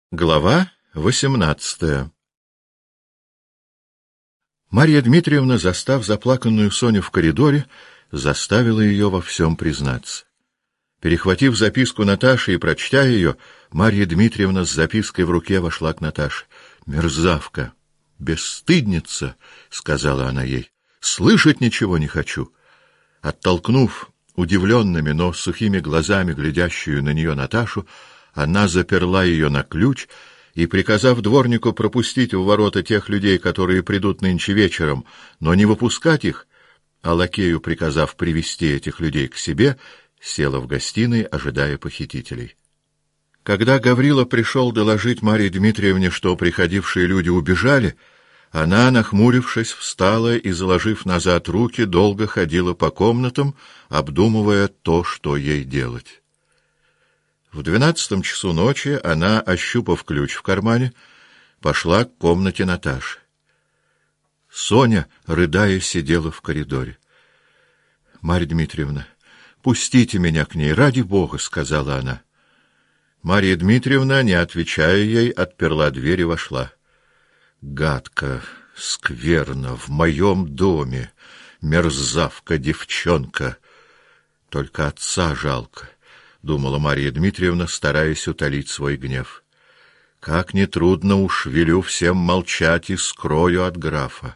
Глава 18. Марья Дмитриевна, застав заплаканную Соню в коридоре, заставила ее во всем признаться. Перехватив записку Наташи и прочтя ее, Марья Дмитриевна с запиской в руке вошла к Наташе. «Мерзавка! Бесстыдница!» — сказала она ей. «Слышать ничего не хочу!» Оттолкнув удивленными, но сухими глазами глядящую на нее Наташу, она заперла ее на ключ и, приказав дворнику пропустить в ворота тех людей, которые придут нынче вечером, но не выпускать их, а лакею приказав привести этих людей к себе, села в гостиной, ожидая похитителей. Когда Гаврила пришел доложить Марье Дмитриевне, что приходившие люди убежали, она, нахмурившись, встала и, заложив назад руки, долго ходила по комнатам, обдумывая то, что ей делать. В 12 часу ночи она, ощупав ключ в кармане, пошла к комнате Наташи. Соня, рыдая, сидела в коридоре. — Марья Дмитриевна, пустите меня к ней, ради Бога, — сказала она. Марья Дмитриевна, не отвечая ей, отперла дверь и вошла. — Гадко, скверно, в моем доме, мерзавка девчонка. Только отца жалко. — думала Марья Дмитриевна, стараясь утолить свой гнев. «Как нетрудно уж велю всем молчать и скрою от графа».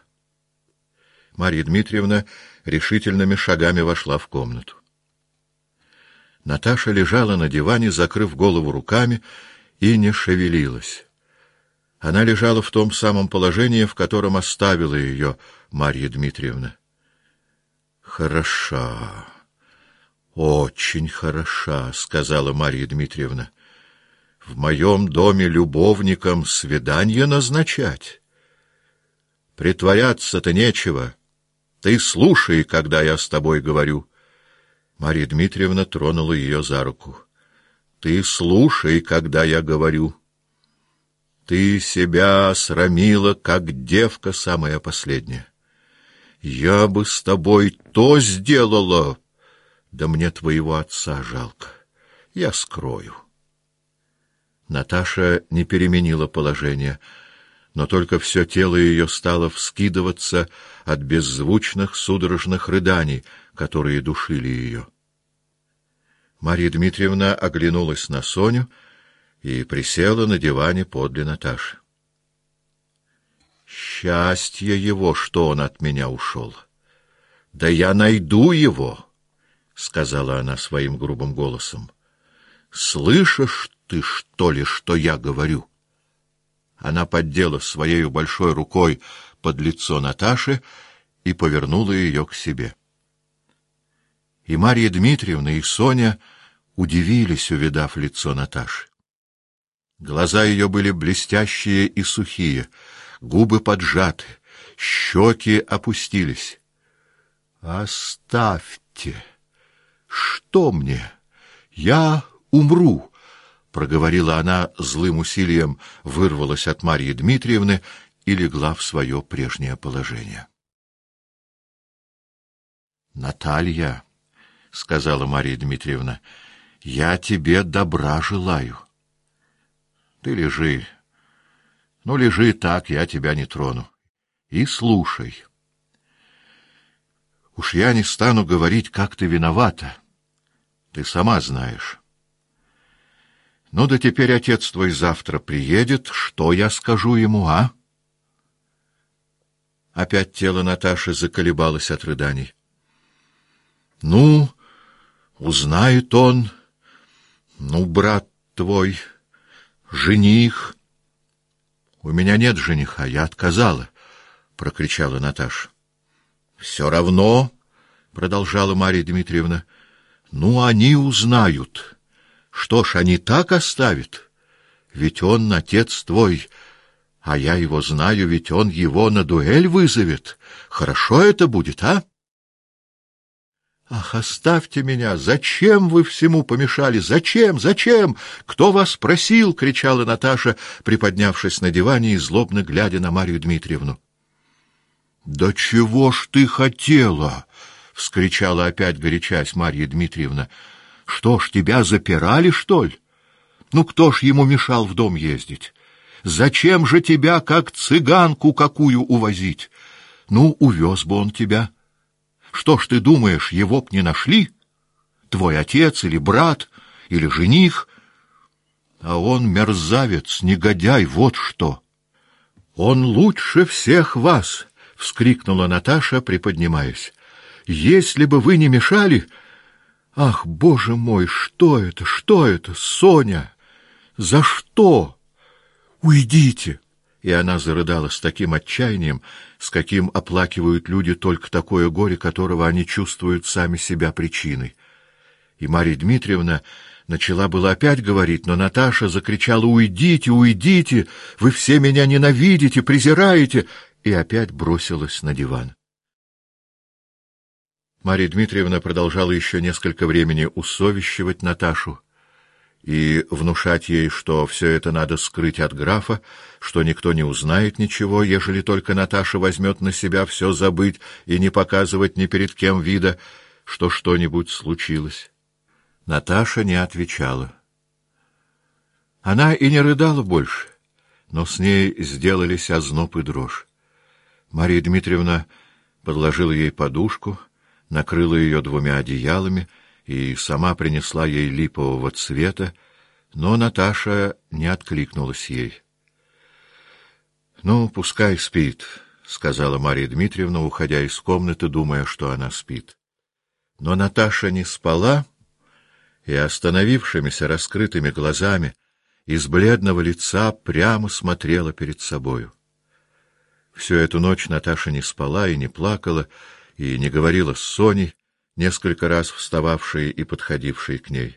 Марья Дмитриевна решительными шагами вошла в комнату. Наташа лежала на диване, закрыв голову руками, и не шевелилась. Она лежала в том самом положении, в котором оставила ее Марья Дмитриевна. «Хороша». «Очень хороша», — сказала Марья Дмитриевна. «В моем доме любовникам свидание назначать? Притворяться-то нечего. Ты слушай, когда я с тобой говорю». Марья Дмитриевна тронула ее за руку. «Ты слушай, когда я говорю. Ты себя срамила, как девка самая последняя. Я бы с тобой то сделала. Да мне твоего отца жалко. Я скрою». Наташа не переменила положение, но только все тело ее стало вскидываться от беззвучных судорожных рыданий, которые душили ее. Марья Дмитриевна оглянулась на Соню и присела на диване подле Наташи. «Счастье его, что он от меня ушел! Да я найду его!» — сказала она своим грубым голосом. — Слышишь ты, что ли, что я говорю? Она поддела своею большой рукой под лицо Наташи и повернула ее к себе. И Марья Дмитриевна, и Соня удивились, увидав лицо Наташи. Глаза ее были блестящие и сухие, губы поджаты, щеки опустились. — Оставьте! «Что мне? Я умру!» — проговорила она злым усилием, вырвалась от Марьи Дмитриевны и легла в свое прежнее положение. «Наталья», — сказала Марья Дмитриевна, — «я тебе добра желаю. Ты лежи. Ну, лежи так, я тебя не трону. И слушай. Уж я не стану говорить, как ты виновата. Ты сама знаешь. Ну да теперь отец твой завтра приедет, что я скажу ему, а?» Опять тело Наташи заколебалось от рыданий. «Ну, узнает он, ну, брат твой, жених...» «У меня нет жениха, я отказала», — прокричала Наташа. «Все равно», — продолжала Марья Дмитриевна, — «ну, они узнают. Что ж, они так оставят? Ведь он отец твой, а я его знаю, ведь он его на дуэль вызовет. Хорошо это будет, а?» «Ах, оставьте меня! Зачем вы всему помешали? Зачем? Зачем? Кто вас просил?» — кричала Наташа, приподнявшись на диване и злобно глядя на Марью Дмитриевну. «Да чего ж ты хотела?» — вскричала опять, горячась, Марья Дмитриевна. — Что ж, тебя запирали, что ли? Ну, кто ж ему мешал в дом ездить? Зачем же тебя, как цыганку какую, увозить? Ну, увез бы он тебя. Что ж ты думаешь, его б не нашли? Твой отец или брат, или жених? А он мерзавец, негодяй, вот что. Он лучше всех вас, — вскрикнула Наташа, приподнимаясь. Если бы вы не мешали... Ах, Боже мой, что это, Соня? За что? Уйдите! И она зарыдала с таким отчаянием, с каким оплакивают люди только такое горе, которого они чувствуют сами себя причиной. И Марья Дмитриевна начала было опять говорить, но Наташа закричала: «Уйдите, уйдите! Вы все меня ненавидите, презираете!» и опять бросилась на диван. Марья Дмитриевна продолжала еще несколько времени усовещивать Наташу и внушать ей, что все это надо скрыть от графа, что никто не узнает ничего, ежели только Наташа возьмет на себя все забыть и не показывать ни перед кем вида, что что-нибудь случилось. Наташа не отвечала. Она и не рыдала больше, но с ней сделались озноб и дрожь. Марья Дмитриевна подложила ей подушку, накрыла ее 2 одеялами и сама принесла ей липового цвета, но Наташа не откликнулась ей. — Ну, пускай спит, — сказала Марья Дмитриевна, уходя из комнаты, думая, что она спит. Но Наташа не спала и остановившимися раскрытыми глазами из бледного лица прямо смотрела перед собою. Всю эту ночь Наташа не спала и не плакала, и не говорила с Соней, несколько раз встававшей и подходившей к ней.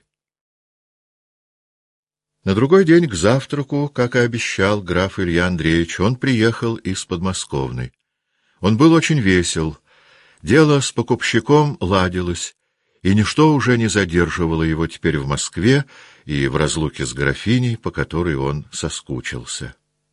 На другой день к завтраку, как и обещал граф Илья Андреевич, он приехал из подмосковной. Он был очень весел, дело с покупщиком ладилось, и ничто уже не задерживало его теперь в Москве и в разлуке с графиней, по которой он соскучился.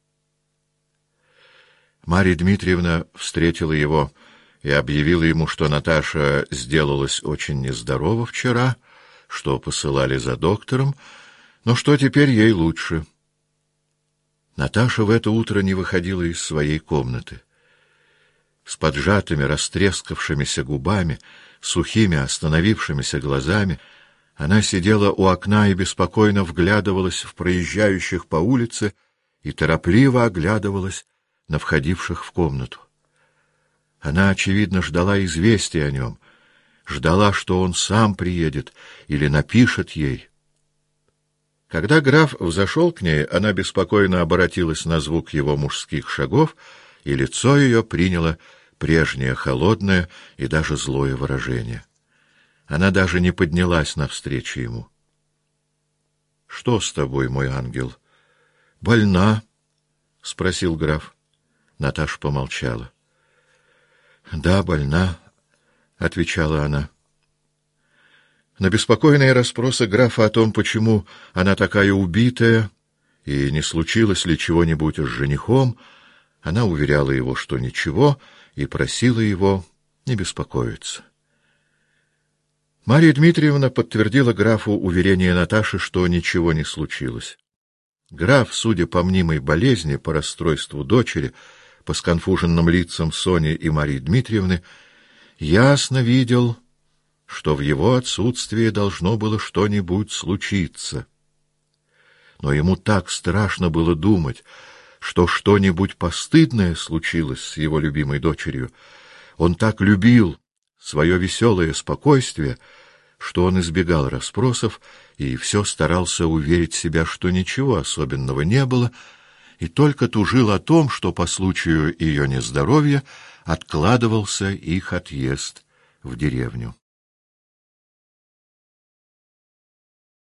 Марья Дмитриевна встретила его и объявила ему, что Наташа сделалась очень нездорова вчера, что посылали за доктором, но что теперь ей лучше. Наташа в это утро не выходила из своей комнаты. С поджатыми, растрескавшимися губами, сухими, остановившимися глазами, она сидела у окна и беспокойно вглядывалась в проезжающих по улице и торопливо оглядывалась на входивших в комнату. Она, очевидно, ждала известия о нем, ждала, что он сам приедет или напишет ей. Когда граф взошел к ней, она беспокойно оборотилась на звук его мужских шагов, и лицо ее приняло прежнее холодное и даже злое выражение. Она даже не поднялась навстречу ему. — Что с тобой, мой ангел? — Больна? — спросил граф. Наташа помолчала. — Да, больна, — отвечала она. На беспокойные расспросы графа о том, почему она такая убитая, и не случилось ли чего-нибудь с женихом, она уверяла его, что ничего, и просила его не беспокоиться. Марья Дмитриевна подтвердила графу уверение Наташи, что ничего не случилось. Граф, судя по мнимой болезни, по расстройству дочери, по сконфуженным лицам Сони и Марьи Дмитриевны, ясно видел, что в его отсутствии должно было что-нибудь случиться. Но ему так страшно было думать, что что-нибудь постыдное случилось с его любимой дочерью. Он так любил свое веселое спокойствие, что он избегал расспросов и все старался уверить себя, что ничего особенного не было, и только тужил о том, что по случаю ее нездоровья откладывался их отъезд в деревню.